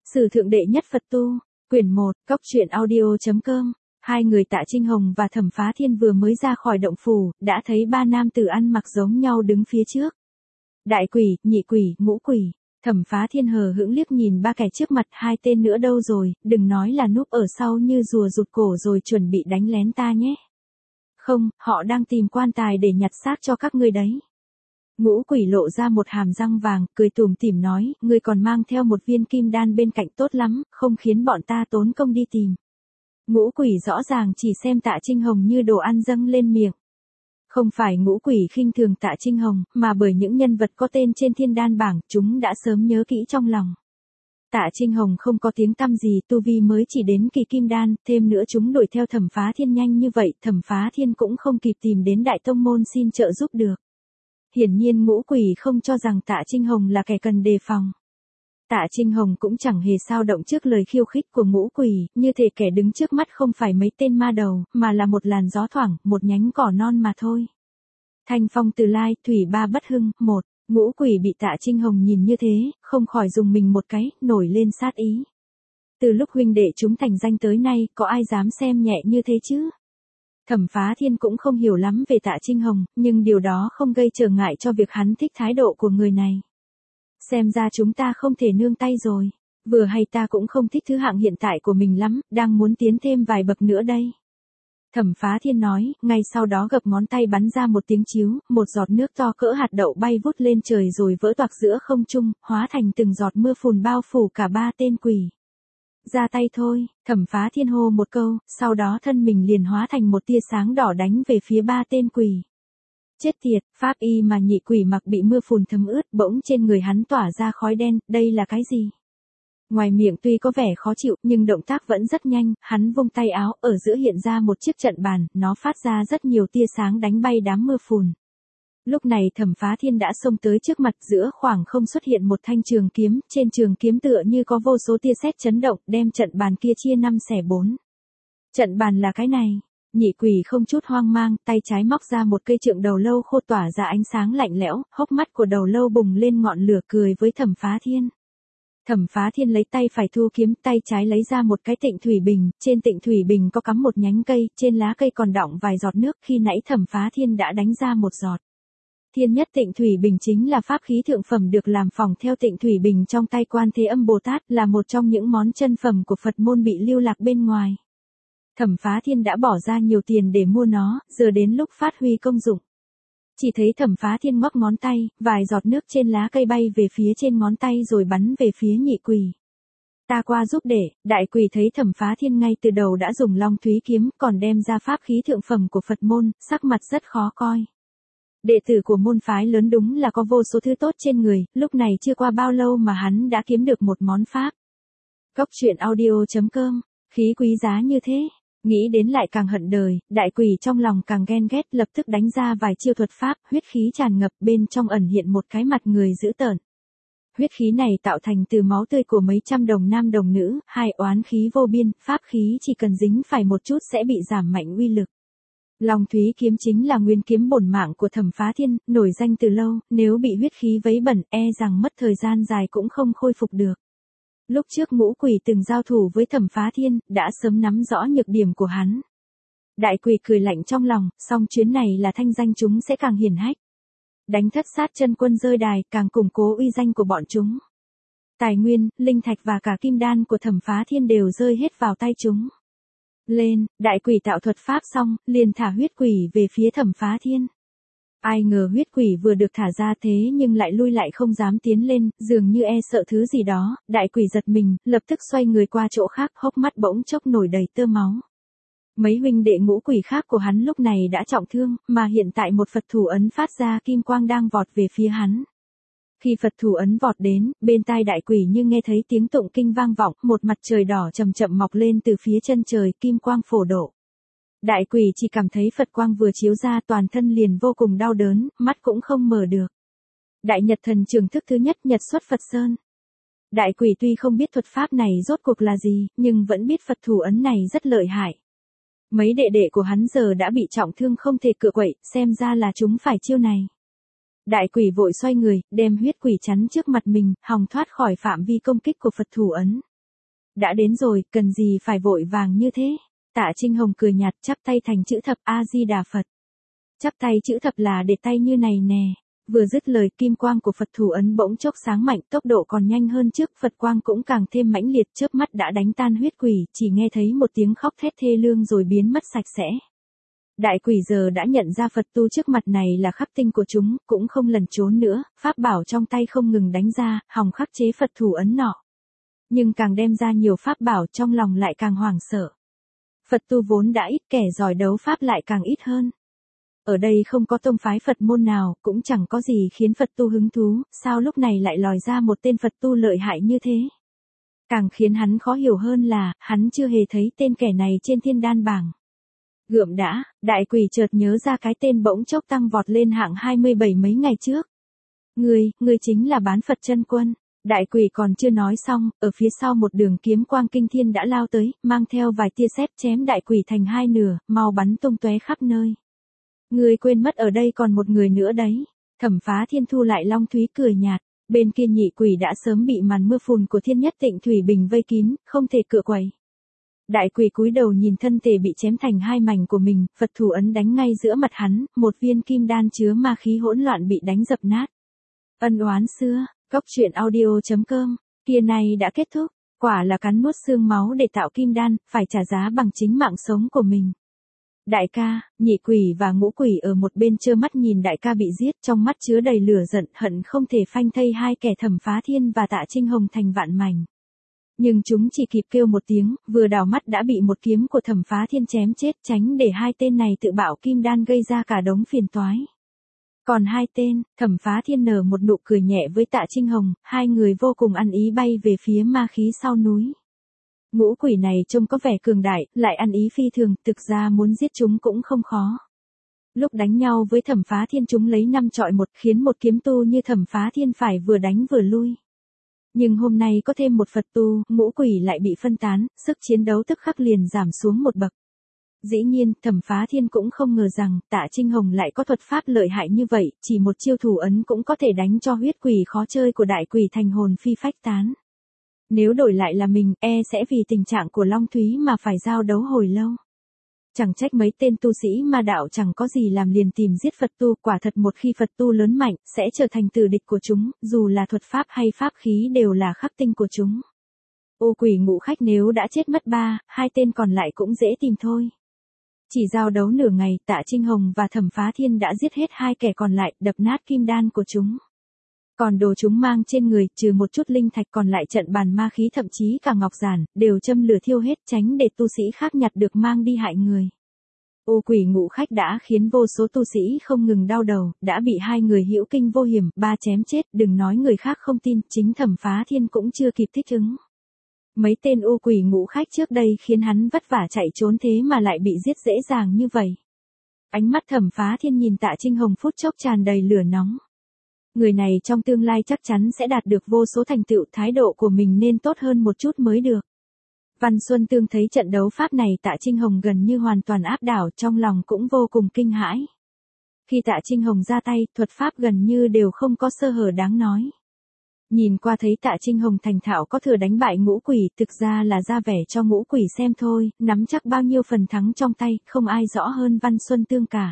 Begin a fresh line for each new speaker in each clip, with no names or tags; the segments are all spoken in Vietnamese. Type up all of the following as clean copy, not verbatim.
Sử thượng đệ nhất Phật tu, quyển 1, cóc truyện audio.com. Hai người Tạ Trinh Hồng và Thẩm Phá Thiên vừa mới ra khỏi động phủ, đã thấy ba nam tử ăn mặc giống nhau đứng phía trước. Đại quỷ, nhị quỷ, ngũ quỷ. Thẩm Phá Thiên hờ hững liếc nhìn ba kẻ trước mặt, hai tên nữa đâu rồi, đừng nói là núp ở sau như rùa rụt cổ rồi chuẩn bị đánh lén ta nhé. Không, họ đang tìm quan tài để nhặt xác cho các ngươi đấy. Ngũ quỷ lộ ra một hàm răng vàng, cười tủm tỉm nói, ngươi còn mang theo một viên kim đan bên cạnh tốt lắm, không khiến bọn ta tốn công đi tìm. Ngũ quỷ rõ ràng chỉ xem Tạ Trinh Hồng như đồ ăn dâng lên miệng. Không phải ngũ quỷ khinh thường Tạ Trinh Hồng, mà bởi những nhân vật có tên trên thiên đan bảng, chúng đã sớm nhớ kỹ trong lòng. Tạ Trinh Hồng không có tiếng tăm gì, tu vi mới chỉ đến kỳ kim đan, thêm nữa chúng đuổi theo Thẩm Phá Thiên nhanh như vậy, Thẩm Phá Thiên cũng không kịp tìm đến Đại Tông Môn xin trợ giúp được. Hiển nhiên ngũ quỷ không cho rằng Tạ Trinh Hồng là kẻ cần đề phòng. Tạ Trinh Hồng cũng chẳng hề sao động trước lời khiêu khích của ngũ quỷ, như thể kẻ đứng trước mắt không phải mấy tên ma đầu, mà là một làn gió thoảng, một nhánh cỏ non mà thôi. Thanh phong từ lai, thủy ba bất hưng, một. Ngũ quỷ bị Tạ Trinh Hồng nhìn như thế, không khỏi dùng mình một cái, nổi lên sát ý. Từ lúc huynh đệ chúng thành danh tới nay, có ai dám xem nhẹ như thế chứ? Thẩm Phá Thiên cũng không hiểu lắm về Tạ Trinh Hồng, nhưng điều đó không gây trở ngại cho việc hắn thích thái độ của người này. Xem ra chúng ta không thể nương tay rồi. Vừa hay ta cũng không thích thứ hạng hiện tại của mình lắm, đang muốn tiến thêm vài bậc nữa đây. Thẩm Phá Thiên nói, ngay sau đó gập ngón tay bắn ra một tiếng chiếu, một giọt nước to cỡ hạt đậu bay vút lên trời rồi vỡ toạc giữa không trung, hóa thành từng giọt mưa phùn bao phủ cả ba tên quỷ. Ra tay thôi, Thẩm Phá Thiên hô một câu, sau đó thân mình liền hóa thành một tia sáng đỏ đánh về phía ba tên quỷ. Chết tiệt, pháp y mà nhị quỷ mặc bị mưa phùn thấm ướt, bỗng trên người hắn tỏa ra khói đen, đây là cái gì? Ngoài miệng tuy có vẻ khó chịu, nhưng động tác vẫn rất nhanh, hắn vung tay áo, ở giữa hiện ra một chiếc trận bàn, nó phát ra rất nhiều tia sáng đánh bay đám mưa phùn. Lúc này Thẩm Phá Thiên đã xông tới trước mặt, giữa khoảng không xuất hiện một thanh trường kiếm, trên trường kiếm tựa như có vô số tia sét chấn động, đem trận bàn kia chia 5/4. Trận bàn là cái này. Nhị quỷ không chút hoang mang, tay trái móc ra một cây trượng đầu lâu khô tỏa ra ánh sáng lạnh lẽo, hốc mắt của đầu lâu bùng lên ngọn lửa cười với Thẩm Phá Thiên. Thẩm Phá Thiên lấy tay phải thu kiếm, tay trái lấy ra một cái tịnh thủy bình, trên tịnh thủy bình có cắm một nhánh cây, trên lá cây còn đọng vài giọt nước, khi nãy Thẩm Phá Thiên đã đánh ra một giọt. Thiên nhất tịnh thủy bình chính là pháp khí thượng phẩm được làm phỏng theo tịnh thủy bình trong tay Quan Thế Âm Bồ Tát, là một trong những món chân phẩm của Phật môn bị lưu lạc bên ngoài. Thẩm Phá Thiên đã bỏ ra nhiều tiền để mua nó, giờ đến lúc phát huy công dụng. Chỉ thấy Thẩm Phá Thiên ngoắc ngón tay, vài giọt nước trên lá cây bay về phía trên ngón tay rồi bắn về phía nhị quỷ. Ta qua giúp để, đại quỷ thấy Thẩm Phá Thiên ngay từ đầu đã dùng Long Thúy kiếm, còn đem ra pháp khí thượng phẩm của Phật môn, sắc mặt rất khó coi. Đệ tử của môn phái lớn đúng là có vô số thứ tốt trên người, lúc này chưa qua bao lâu mà hắn đã kiếm được một món pháp. Cóc truyện audio.com, khí quý giá như thế. Nghĩ đến lại càng hận đời, đại quỷ trong lòng càng ghen ghét, lập tức đánh ra vài chiêu thuật pháp, huyết khí tràn ngập, bên trong ẩn hiện một cái mặt người dữ tợn. Huyết khí này tạo thành từ máu tươi của mấy trăm đồng nam đồng nữ, hai oán khí vô biên, pháp khí chỉ cần dính phải một chút sẽ bị giảm mạnh uy lực. Long Thúy kiếm chính là nguyên kiếm bổn mạng của Thẩm Phá Thiên, nổi danh từ lâu, nếu bị huyết khí vấy bẩn, e rằng mất thời gian dài cũng không khôi phục được. Lúc trước ngũ quỷ từng giao thủ với Thẩm Phá Thiên, đã sớm nắm rõ nhược điểm của hắn. Đại quỷ cười lạnh trong lòng, song chuyến này là thanh danh chúng sẽ càng hiển hách. Đánh thất sát chân quân rơi đài, càng củng cố uy danh của bọn chúng. Tài nguyên, linh thạch và cả kim đan của Thẩm Phá Thiên đều rơi hết vào tay chúng. Lên, đại quỷ tạo thuật pháp xong, liền thả huyết quỷ về phía Thẩm Phá Thiên. Ai ngờ huyết quỷ vừa được thả ra thế nhưng lại lui lại không dám tiến lên, dường như e sợ thứ gì đó, đại quỷ giật mình, lập tức xoay người qua chỗ khác, hốc mắt bỗng chốc nổi đầy tơ máu. Mấy huynh đệ ngũ quỷ khác của hắn lúc này đã trọng thương, mà hiện tại một Phật thủ ấn phát ra kim quang đang vọt về phía hắn. Khi Phật thủ ấn vọt đến, bên tai đại quỷ như nghe thấy tiếng tụng kinh vang vọng, một mặt trời đỏ chậm chậm mọc lên từ phía chân trời, kim quang phổ độ. Đại quỷ chỉ cảm thấy Phật quang vừa chiếu ra toàn thân liền vô cùng đau đớn, mắt cũng không mở được. Đại Nhật Thần Trường thức thứ nhất, Nhật xuất Phật Sơn. Đại quỷ tuy không biết thuật pháp này rốt cuộc là gì, nhưng vẫn biết Phật thủ ấn này rất lợi hại. Mấy đệ đệ của hắn giờ đã bị trọng thương không thể cựa quậy, xem ra là chúng phải chiêu này. Đại quỷ vội xoay người, đem huyết quỷ chắn trước mặt mình, hòng thoát khỏi phạm vi công kích của Phật thủ ấn. Đã đến rồi, cần gì phải vội vàng như thế? Tạ Trinh Hồng cười nhạt chắp tay thành chữ thập A-di-đà Phật. Chắp tay chữ thập là để tay như này nè. Vừa dứt lời kim quang của Phật thủ ấn bỗng chốc sáng mạnh, tốc độ còn nhanh hơn trước, Phật quang cũng càng thêm mãnh liệt, chớp mắt đã đánh tan huyết quỷ, chỉ nghe thấy một tiếng khóc thét thê lương rồi biến mất sạch sẽ. Đại quỷ giờ đã nhận ra Phật tu trước mặt này là khắc tinh của chúng, cũng không lẩn trốn nữa, pháp bảo trong tay không ngừng đánh ra, hòng khắc chế Phật thủ ấn nọ. Nhưng càng đem ra nhiều pháp bảo trong lòng lại càng hoảng sợ. Phật tu vốn đã ít, kẻ giỏi đấu pháp lại càng ít hơn. Ở đây không có tông phái Phật môn nào, cũng chẳng có gì khiến Phật tu hứng thú, sao lúc này lại lòi ra một tên Phật tu lợi hại như thế. Càng khiến hắn khó hiểu hơn là, hắn chưa hề thấy tên kẻ này trên thiên đan bảng. Gượm đã, đại quỷ chợt nhớ ra cái tên bỗng chốc tăng vọt lên hạng 27 mấy ngày trước. Ngươi chính là Bán Phật Chân Quân. Đại quỷ còn chưa nói xong, ở phía sau một đường kiếm quang kinh thiên đã lao tới, mang theo vài tia sét chém đại quỷ thành hai nửa, mau bắn tung tóe khắp nơi. Ngươi quên mất ở đây còn một người nữa đấy. Thẩm Phá Thiên thu lại long thúy cười nhạt, bên kia nhị quỷ đã sớm bị màn mưa phùn của Thiên Nhất Tịnh Thủy Bình vây kín, không thể cựa quậy. Đại quỷ cúi đầu nhìn thân thể bị chém thành hai mảnh của mình, Phật thủ ấn đánh ngay giữa mặt hắn, một viên kim đan chứa ma khí hỗn loạn bị đánh dập nát. Ân oán xưa, Cốc Truyện Audio.com, kia này đã kết thúc, quả là cắn nuốt xương máu để tạo kim đan, phải trả giá bằng chính mạng sống của mình. Đại ca, nhị quỷ và ngũ quỷ ở một bên trơ mắt nhìn đại ca bị giết, trong mắt chứa đầy lửa giận hận không thể phanh thây hai kẻ Thẩm Phá Thiên và Tạ Trinh Hồng thành vạn mảnh. Nhưng chúng chỉ kịp kêu một tiếng, vừa đảo mắt đã bị một kiếm của Thẩm Phá Thiên chém chết, tránh để hai tên này tự bạo kim đan gây ra cả đống phiền toái. Còn hai tên, Thẩm Phá Thiên nở một nụ cười nhẹ với Tạ Trinh Hồng, hai người vô cùng ăn ý bay về phía ma khí sau núi. Ngũ quỷ này trông có vẻ cường đại, lại ăn ý phi thường, thực ra muốn giết chúng cũng không khó. Lúc đánh nhau với Thẩm Phá Thiên chúng lấy 5 chọi 1, khiến một kiếm tu như Thẩm Phá Thiên phải vừa đánh vừa lui. Nhưng hôm nay có thêm một Phật tu, ngũ quỷ lại bị phân tán, sức chiến đấu tức khắc liền giảm xuống một bậc. Dĩ nhiên, Thẩm Phá Thiên cũng không ngờ rằng, Tạ Trinh Hồng lại có thuật pháp lợi hại như vậy, chỉ một chiêu thủ ấn cũng có thể đánh cho huyết quỷ khó chơi của đại quỷ thành hồn phi phách tán. Nếu đổi lại là mình, sẽ vì tình trạng của Long Thúy mà phải giao đấu hồi lâu. Chẳng trách mấy tên tu sĩ ma đạo chẳng có gì làm liền tìm giết Phật tu, quả thật một khi Phật tu lớn mạnh, sẽ trở thành tử địch của chúng, dù là thuật pháp hay pháp khí đều là khắc tinh của chúng. Ô quỷ ngũ khách nếu đã chết mất hai tên còn lại cũng dễ tìm thôi. Chỉ giao đấu nửa ngày, Tạ Trinh Hồng và Thẩm Phá Thiên đã giết hết hai kẻ còn lại, đập nát kim đan của chúng. Còn đồ chúng mang trên người, trừ một chút linh thạch còn lại trận bàn ma khí thậm chí cả ngọc giản, đều châm lửa thiêu hết tránh để tu sĩ khác nhặt được mang đi hại người. Ô quỷ ngũ khách đã khiến vô số tu sĩ không ngừng đau đầu, đã bị hai người hữu kinh vô hiểm, chém chết, đừng nói người khác không tin, chính Thẩm Phá Thiên cũng chưa kịp thích ứng. Mấy tên ô quỷ ngũ khách trước đây khiến hắn vất vả chạy trốn thế mà lại bị giết dễ dàng như vậy. Ánh mắt Thẩm Phá Thiên nhìn Tạ Trinh Hồng phút chốc tràn đầy lửa nóng. Người này trong tương lai chắc chắn sẽ đạt được vô số thành tựu, thái độ của mình nên tốt hơn một chút mới được. Văn Xuân Tương thấy trận đấu pháp này Tạ Trinh Hồng gần như hoàn toàn áp đảo, trong lòng cũng vô cùng kinh hãi. Khi Tạ Trinh Hồng ra tay, thuật pháp gần như đều không có sơ hở đáng nói. Nhìn qua thấy Tạ Trinh Hồng thành thạo có thừa đánh bại ngũ quỷ, thực ra là ra vẻ cho ngũ quỷ xem thôi, nắm chắc bao nhiêu phần thắng trong tay, không ai rõ hơn Văn Xuân Tương cả.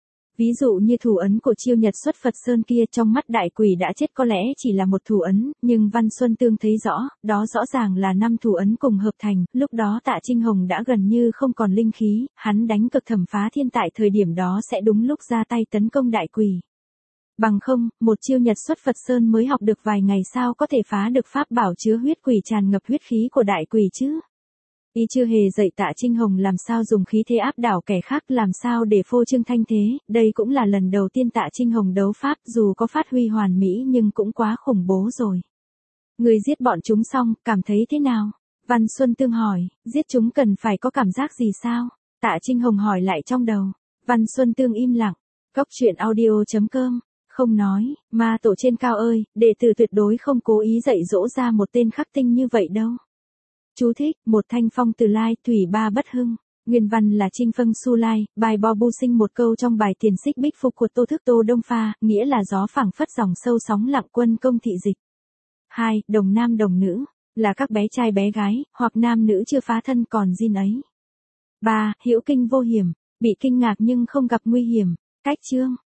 Ví dụ như thủ ấn của chiêu Nhật Xuất Phật Sơn kia, trong mắt đại quỷ đã chết có lẽ chỉ là một thủ ấn, nhưng Văn Xuân Tương thấy rõ, đó rõ ràng là 5 thủ ấn cùng hợp thành, lúc đó Tạ Trinh Hồng đã gần như không còn linh khí, hắn đánh cực Thẩm Phá Thiên tại thời điểm đó sẽ đúng lúc ra tay tấn công đại quỷ. Bằng không, một chiêu Nhật Xuất Phật Sơn mới học được vài ngày sao có thể phá được pháp bảo chứa huyết quỷ tràn ngập huyết khí của đại quỷ chứ? Y chưa hề dạy Tạ Trinh Hồng làm sao dùng khí thế áp đảo kẻ khác, làm sao để phô trương thanh thế, đây cũng là lần đầu tiên Tạ Trinh Hồng đấu pháp, dù có phát huy hoàn mỹ nhưng cũng quá khủng bố rồi. Người giết bọn chúng xong, cảm thấy thế nào? Văn Xuân Tương hỏi, giết chúng cần phải có cảm giác gì sao? Tạ Trinh Hồng hỏi lại trong đầu. Văn Xuân Tương im lặng. Cốc Truyện Audio.com, không nói, ma tổ trên cao ơi, đệ tử tuyệt đối không cố ý dạy dỗ ra một tên khắc tinh như vậy đâu. Chú thích, một thanh phong từ lai, thủy ba bất hưng. Nguyên văn là Trinh Phân Su Lai, bài Bo Bu Sinh, một câu trong bài Tiền Xích Bích Phục của Tô Thức Tô Đông Pha, nghĩa là gió phảng phất dòng sâu sóng lặng quân công thị dịch. 2. Đồng nam đồng nữ. là các bé trai bé gái, hoặc nam nữ chưa phá thân còn zin ấy. 3. Hữu kinh vô hiểm, bị kinh ngạc nhưng không gặp nguy hiểm. Cách chương